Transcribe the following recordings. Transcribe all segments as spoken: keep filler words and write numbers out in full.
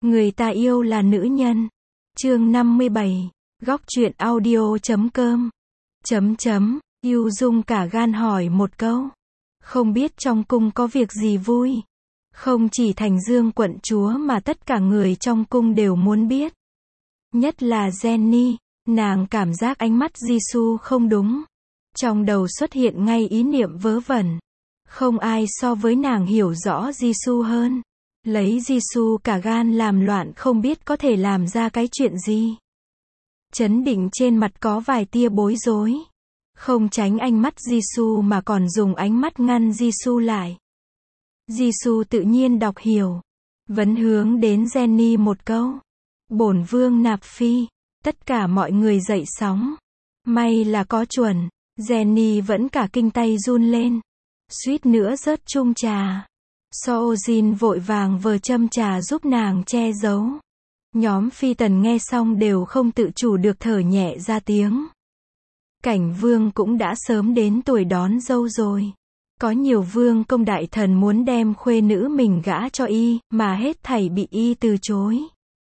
Người ta yêu là nữ nhân. Chương năm mươi bảy. Góc truyện audio chấm com. Chấm chấm. Yu Dung cả gan hỏi một câu. Không biết trong cung có việc gì vui. Không chỉ Thành Dương quận chúa mà tất cả người trong cung đều muốn biết. Nhất là Jenny, nàng cảm giác ánh mắt Jisoo không đúng. Trong đầu xuất hiện ngay ý niệm vớ vẩn. Không ai so với nàng hiểu rõ Jisoo hơn. Lấy Jisoo cả gan làm loạn không biết có thể làm ra cái chuyện gì. Chấn định trên mặt có vài tia bối rối. Không tránh ánh mắt Jisoo mà còn dùng ánh mắt ngăn Jisoo lại. Jisoo tự nhiên đọc hiểu. Vấn hướng đến Jenny một câu. Bổn vương nạp phi. Tất cả mọi người dậy sóng. May là có chuẩn. Jenny vẫn cả kinh tay run lên. Suýt nữa rớt chung trà. Soojin vội vàng vờ châm trà giúp nàng che giấu. Nhóm phi tần nghe xong đều không tự chủ được thở nhẹ ra tiếng. Cảnh vương cũng đã sớm đến tuổi đón dâu rồi. Có nhiều vương công đại thần muốn đem khuê nữ mình gả cho y, mà hết thảy bị y từ chối.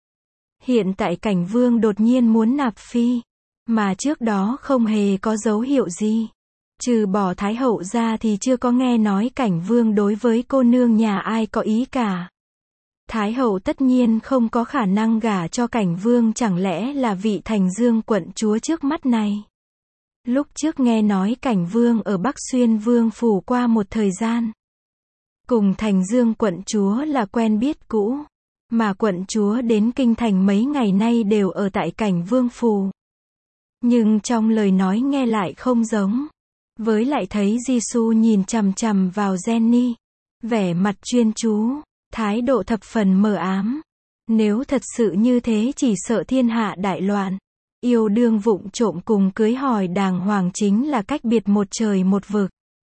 Hiện tại cảnh vương đột nhiên muốn nạp phi, mà trước đó không hề có dấu hiệu gì. Trừ bỏ Thái hậu ra thì chưa có nghe nói cảnh vương đối với cô nương nhà ai có ý cả. Thái hậu tất nhiên không có khả năng gả cho cảnh vương, chẳng lẽ là vị Thành Dương quận chúa trước mắt này. Lúc trước nghe nói cảnh vương ở Bắc Xuyên Vương phủ qua một thời gian. Cùng Thành Dương quận chúa là quen biết cũ. Mà quận chúa đến kinh thành mấy ngày nay đều ở tại cảnh vương phủ. Nhưng trong lời nói nghe lại không giống. Với lại thấy Jisoo nhìn chằm chằm vào Jenny. Vẻ mặt chuyên chú, thái độ thập phần mờ ám. Nếu thật sự như thế chỉ sợ thiên hạ đại loạn. Yêu đương vụng trộm cùng cưới hỏi đàng hoàng chính là cách biệt một trời một vực.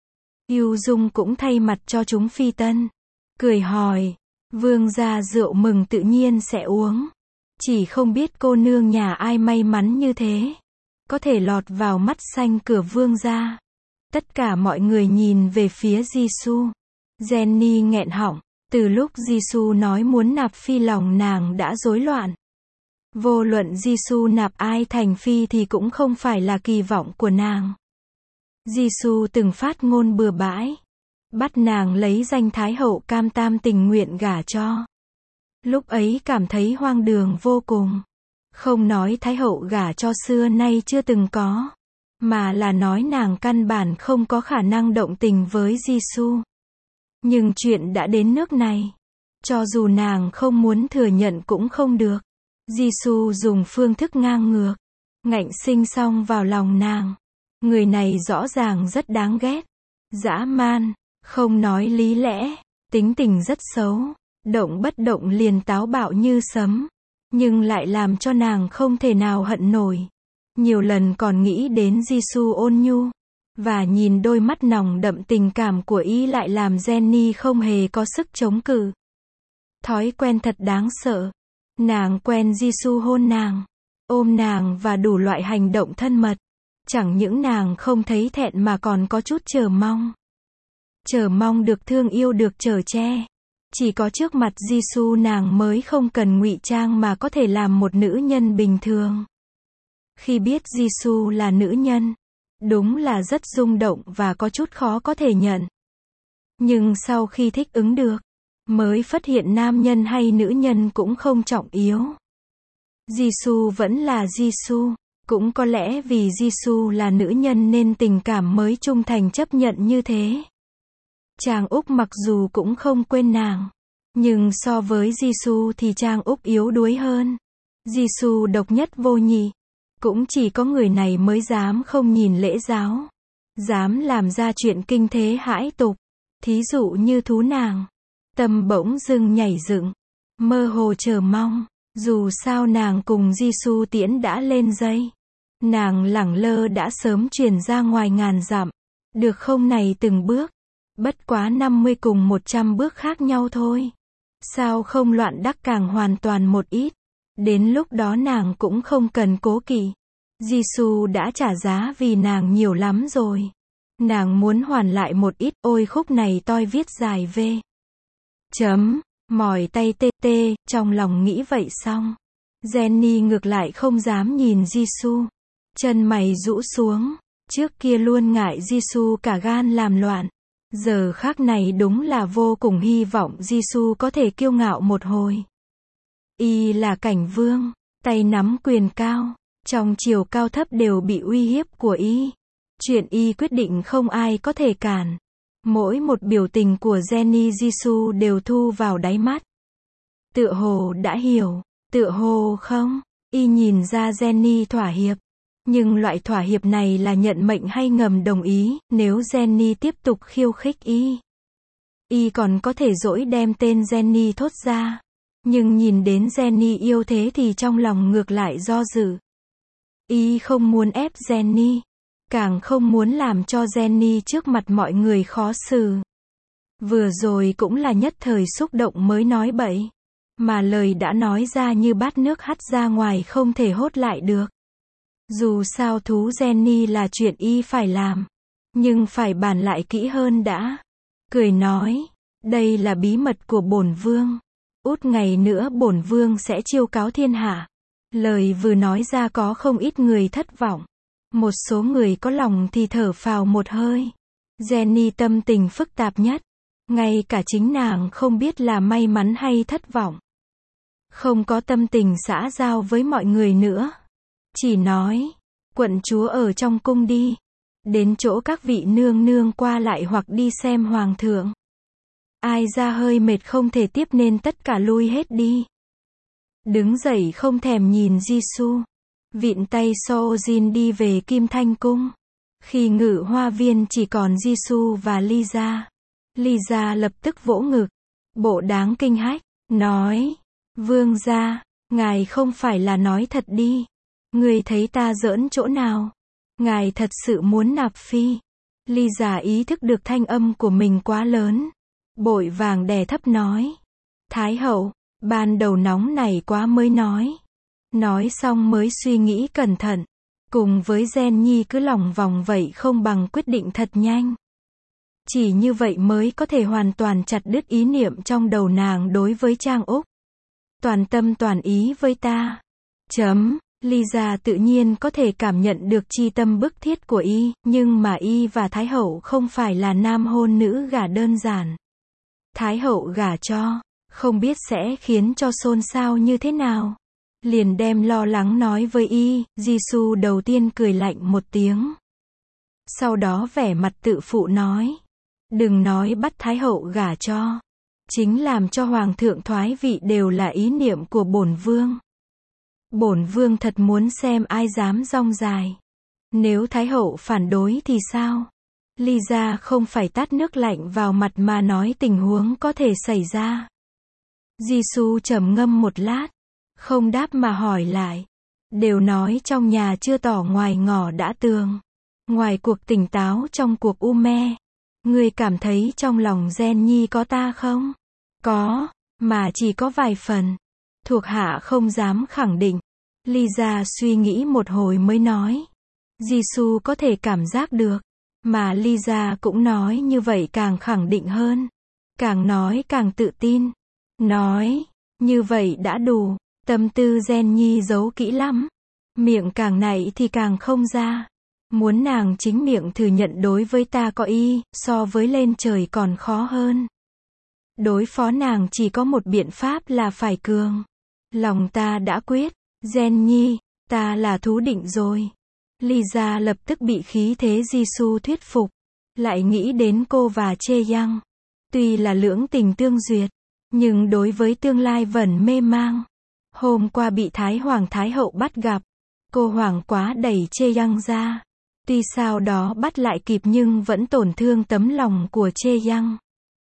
Yu Dung cũng thay mặt cho chúng phi tân. Cười hỏi, vương gia rượu mừng tự nhiên sẽ uống. Chỉ không biết cô nương nhà ai may mắn như thế. Có thể lọt vào mắt xanh cửa vương gia. Tất cả mọi người nhìn về phía Jisoo. Jenny nghẹn họng. Từ lúc Jisoo nói muốn nạp phi lòng nàng đã rối loạn. Vô luận Jisoo nạp ai thành phi thì cũng không phải là kỳ vọng của nàng. Jisoo từng phát ngôn bừa bãi. Bắt nàng lấy danh Thái hậu cam tam tình nguyện gả cho. Lúc ấy cảm thấy hoang đường vô cùng. Không nói Thái hậu gả cho xưa nay chưa từng có. Mà là nói nàng căn bản không có khả năng động tình với Jisoo. Nhưng chuyện đã đến nước này. Cho dù nàng không muốn thừa nhận cũng không được. Jisoo dùng phương thức ngang ngược. Ngạnh sinh xong vào lòng nàng. Người này rõ ràng rất đáng ghét. Dã man. Không nói lý lẽ. Tính tình rất xấu. Động bất động liền táo bạo như sấm. Nhưng lại làm cho nàng không thể nào hận nổi. Nhiều lần còn nghĩ đến Jisoo ôn nhu. Và nhìn đôi mắt nồng đậm tình cảm của y lại làm Jenny không hề có sức chống cự. Thói quen thật đáng sợ. Nàng quen Jisoo hôn nàng, ôm nàng và đủ loại hành động thân mật. Chẳng những nàng không thấy thẹn mà còn có chút chờ mong. Chờ mong được thương yêu được chở che. Chỉ có trước mặt Jisoo nàng mới không cần ngụy trang mà có thể làm một nữ nhân bình thường. Khi biết Jisoo là nữ nhân, đúng là rất rung động và có chút khó có thể nhận. Nhưng sau khi thích ứng được, mới phát hiện nam nhân hay nữ nhân cũng không trọng yếu. Jisoo vẫn là Jisoo. Cũng có lẽ vì Jisoo là nữ nhân nên tình cảm mới trung thành chấp nhận như thế. Trang Úc mặc dù cũng không quên nàng. Nhưng so với Jisoo thì Trang Úc yếu đuối hơn. Jisoo độc nhất vô nhị. Cũng chỉ có người này mới dám không nhìn lễ giáo. Dám làm ra chuyện kinh thế hãi tục. Thí dụ như thú nàng. Tâm bỗng dưng nhảy dựng. Mơ hồ chờ mong. Dù sao nàng cùng Jisoo tiễn đã lên dây. Nàng lẳng lơ đã sớm truyền ra ngoài ngàn dặm. Được không này từng bước. Bất quá năm mươi cùng một trăm bước khác nhau thôi. Sao không loạn đắc càng hoàn toàn một ít. Đến lúc đó nàng cũng không cần cố kỵ. Jisoo đã trả giá vì nàng nhiều lắm rồi. Nàng muốn hoàn lại một ít. Ôi khúc này tôi viết dài về. Chấm. Mỏi tay tê tê, trong lòng nghĩ vậy xong. Jenny ngược lại không dám nhìn Jisoo. Chân mày rũ xuống. Trước kia luôn ngại Jisoo cả gan làm loạn. Giờ khác này đúng là vô cùng hy vọng Jisoo có thể kiêu ngạo một hồi. Y là cảnh vương, tay nắm quyền cao, trong chiều cao thấp đều bị uy hiếp của Y. Chuyện Y quyết định không ai có thể cản. Mỗi một biểu tình của Jenny Jisoo đều thu vào đáy mắt. Tựa hồ đã hiểu, tựa hồ không. Y nhìn ra Jenny thỏa hiệp. Nhưng loại thỏa hiệp này là nhận mệnh hay ngầm đồng ý, nếu Jenny tiếp tục khiêu khích Y. Y còn có thể dỗi đem tên Jenny thốt ra. Nhưng nhìn đến Jenny yêu thế thì trong lòng ngược lại do dự. Y không muốn ép Jenny. Càng không muốn làm cho Jenny trước mặt mọi người khó xử. Vừa rồi cũng là nhất thời xúc động mới nói bậy. Mà lời đã nói ra như bát nước hắt ra ngoài không thể hốt lại được. Dù sao thú Jenny là chuyện Y phải làm. Nhưng phải bàn lại kỹ hơn đã. Cười nói, đây là bí mật của bổn vương. Út ngày nữa bổn vương sẽ chiêu cáo thiên hạ. Lời vừa nói ra có không ít người thất vọng. Một số người có lòng thì thở phào một hơi. Jenny tâm tình phức tạp nhất. Ngay cả chính nàng không biết là may mắn hay thất vọng. Không có tâm tình xã giao với mọi người nữa. Chỉ nói, quận chúa ở trong cung đi. Đến chỗ các vị nương nương qua lại hoặc đi xem hoàng thượng. Ai ra hơi mệt không thể tiếp nên tất cả lui hết đi. Đứng dậy không thèm nhìn Jisoo. Vịn tay Sojin đi về Kim Thanh Cung. Khi ngự hoa viên chỉ còn Jisoo và Lisa. Lisa lập tức vỗ ngực. Bộ đáng kinh hách. Nói. Vương gia. Ngài không phải là nói thật đi. Người thấy ta giỡn chỗ nào. Ngài thật sự muốn nạp phi. Lisa ý thức được thanh âm của mình quá lớn. Bội vàng đè thấp nói. Thái hậu. Ban đầu nóng này quá mới nói. Nói xong mới suy nghĩ cẩn thận. Cùng với Jenny cứ lòng vòng vậy không bằng quyết định thật nhanh. Chỉ như vậy mới có thể hoàn toàn chặt đứt ý niệm trong đầu nàng đối với Trang Úc. Toàn tâm toàn ý với ta. Chấm. Lisa tự nhiên có thể cảm nhận được chi tâm bức thiết của Y, nhưng mà Y và Thái hậu không phải là nam hôn nữ gả đơn giản. Thái hậu gả cho, không biết sẽ khiến cho xôn xao như thế nào. Liền đem lo lắng nói với Y. Jisoo đầu tiên cười lạnh một tiếng. Sau đó vẻ mặt tự phụ nói. Đừng nói bắt Thái hậu gả cho. Chính làm cho hoàng thượng thoái vị đều là ý niệm của bổn vương. Bổn vương thật muốn xem ai dám rong dài. Nếu Thái hậu phản đối thì sao? Lisa không phải tát nước lạnh vào mặt mà nói tình huống có thể xảy ra. Jisoo trầm ngâm một lát. Không đáp mà hỏi lại. Đều nói trong nhà chưa tỏ ngoài ngõ đã tường. Ngoài cuộc tỉnh táo trong cuộc u mê. Ngươi cảm thấy trong lòng Jenny có ta không? Có, mà chỉ có vài phần. Thuộc hạ không dám khẳng định. Lisa suy nghĩ một hồi mới nói. Jisoo có thể cảm giác được. Mà Lisa cũng nói như vậy càng khẳng định hơn. Càng nói càng tự tin. Nói, như vậy đã đủ. Tâm tư Jenny giấu kỹ lắm. Miệng càng nảy thì càng không ra. Muốn nàng chính miệng thừa nhận đối với ta có ý, so với lên trời còn khó hơn. Đối phó nàng chỉ có một biện pháp là phải cường. Lòng ta đã quyết. Jenny, ta là thú định rồi. Lisa lập tức bị khí thế Jisoo thuyết phục. Lại nghĩ đến cô và Chae-young. Tuy là lưỡng tình tương duyệt, nhưng đối với tương lai vẫn mê mang. Hôm qua bị Thái Hoàng Thái Hậu bắt gặp. Cô hoảng quá đẩy Chae-young ra. Tuy sau đó bắt lại kịp nhưng vẫn tổn thương tấm lòng của Chae-young.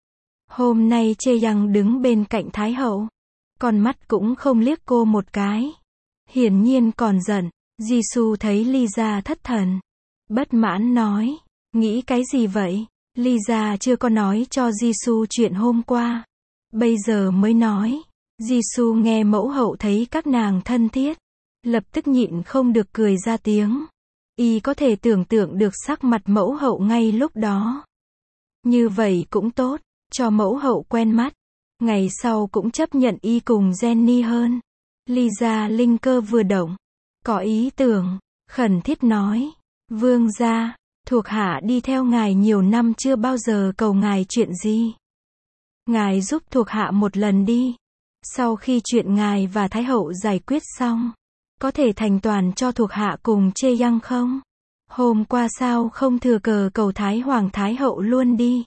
Hôm nay Chae-young đứng bên cạnh Thái Hậu. Con mắt cũng không liếc cô một cái. Hiển nhiên còn giận. Jisoo thấy Lisa thất thần. Bất mãn nói. Nghĩ cái gì vậy? Lisa chưa có nói cho Jisoo chuyện hôm qua. Bây giờ mới nói. Jisoo nghe mẫu hậu thấy các nàng thân thiết. Lập tức nhịn không được cười ra tiếng. Y có thể tưởng tượng được sắc mặt mẫu hậu ngay lúc đó. Như vậy cũng tốt. Cho mẫu hậu quen mắt. Ngày sau cũng chấp nhận y cùng Jenny hơn. Lisa linh cơ vừa động. Có ý tưởng, khẩn thiết nói. Vương gia, thuộc hạ đi theo ngài nhiều năm chưa bao giờ cầu ngài chuyện gì. Ngài giúp thuộc hạ một lần đi. Sau khi chuyện ngài và Thái hậu giải quyết xong, có thể thành toàn cho thuộc hạ cùng Chê Yang không? Hôm qua sao không thừa cờ cầu Thái Hoàng Thái hậu luôn đi?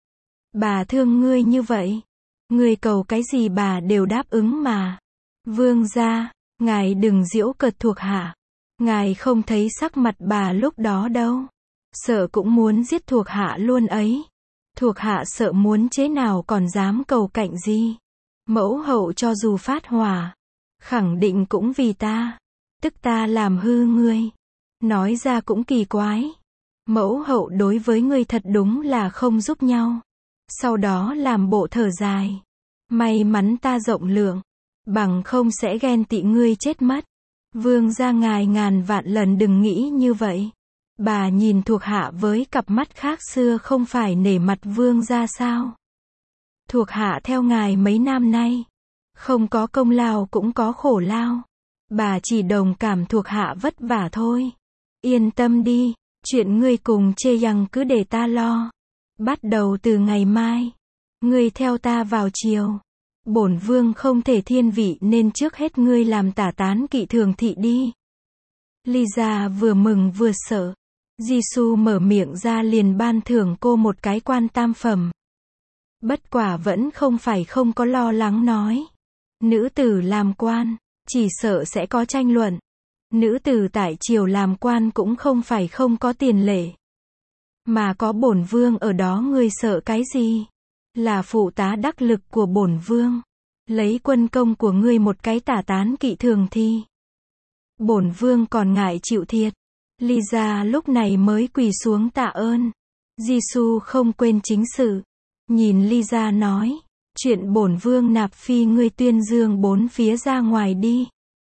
Bà thương ngươi như vậy. Ngươi cầu cái gì bà đều đáp ứng mà. Vương gia, ngài đừng giễu cợt thuộc hạ. Ngài không thấy sắc mặt bà lúc đó đâu. Sợ cũng muốn giết thuộc hạ luôn ấy. Thuộc hạ sợ muốn chế nào còn dám cầu cạnh gì. Mẫu hậu cho dù phát hỏa, khẳng định cũng vì ta. Tức ta làm hư ngươi. Nói ra cũng kỳ quái. Mẫu hậu đối với ngươi thật đúng là không giúp nhau. Sau đó làm bộ thở dài. May mắn ta rộng lượng. Bằng không sẽ ghen tị ngươi chết mất. Vương gia ngài ngàn vạn lần đừng nghĩ như vậy. Bà nhìn thuộc hạ với cặp mắt khác xưa không phải nể mặt vương gia sao? Thuộc hạ theo ngài mấy năm nay. Không có công lao cũng có khổ lao. Bà chỉ đồng cảm thuộc hạ vất vả thôi. Yên tâm đi, chuyện ngươi cùng Chê Yang cứ để ta lo. Bắt đầu từ ngày mai, ngươi theo ta vào triều. Bổn vương không thể thiên vị nên trước hết ngươi làm tả tán kỵ thường thị đi. Lisa vừa mừng vừa sợ. Jisoo mở miệng ra liền ban thưởng cô một cái quan tam phẩm. Bất quả vẫn không phải không có lo lắng nói. Nữ tử làm quan, chỉ sợ sẽ có tranh luận. Nữ tử tại triều làm quan cũng không phải không có tiền lệ. Mà có bổn vương ở đó ngươi sợ cái gì? Là phụ tá đắc lực của bổn vương. Lấy quân công của ngươi một cái tả tán kỵ thường thi. Bổn vương còn ngại chịu thiệt. Lisa lúc này mới quỳ xuống tạ ơn. Jisoo không quên chính sự. Nhìn Lisa nói. Chuyện bổn vương nạp phi ngươi tuyên dương bốn phía ra ngoài đi.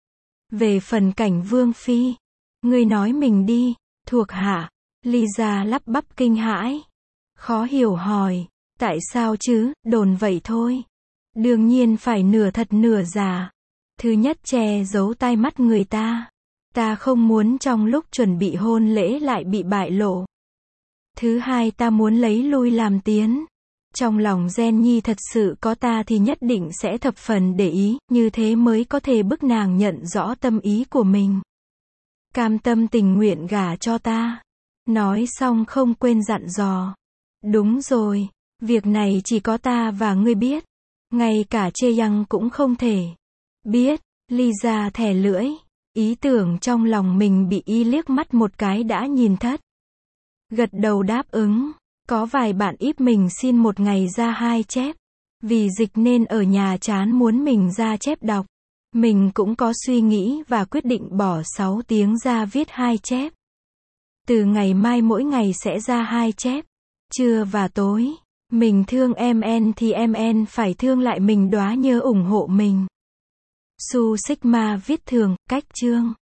Về phần cảnh vương phi. Ngươi nói mình đi, thuộc hạ. Lisa lắp bắp kinh hãi. Khó hiểu hỏi. Tại sao chứ, đồn vậy thôi. Đương nhiên phải nửa thật nửa giả. Thứ nhất che giấu tai mắt người ta. Ta không muốn trong lúc chuẩn bị hôn lễ lại bị bại lộ. Thứ hai ta muốn lấy lui làm tiến. Trong lòng Jenny thật sự có ta thì nhất định sẽ thập phần để ý, như thế mới có thể bức nàng nhận rõ tâm ý của mình. Cam tâm tình nguyện gả cho ta. Nói xong không quên dặn dò. Đúng rồi, việc này chỉ có ta và ngươi biết. Ngay cả Chê Yang cũng không thể biết. Lisa thè lưỡi. Ý tưởng trong lòng mình bị y liếc mắt một cái đã nhìn thất. Gật đầu đáp ứng. Có vài bạn íp mình xin một ngày ra hai chép. Vì dịch nên ở nhà chán muốn mình ra chép đọc. Mình cũng có suy nghĩ và quyết định bỏ sáu tiếng ra viết hai chép. Từ ngày mai mỗi ngày sẽ ra hai chép. Trưa và tối. Mình thương em en thì em en phải thương lại mình, đóa nhớ ủng hộ mình. Su Sigma viết thường, cách chương.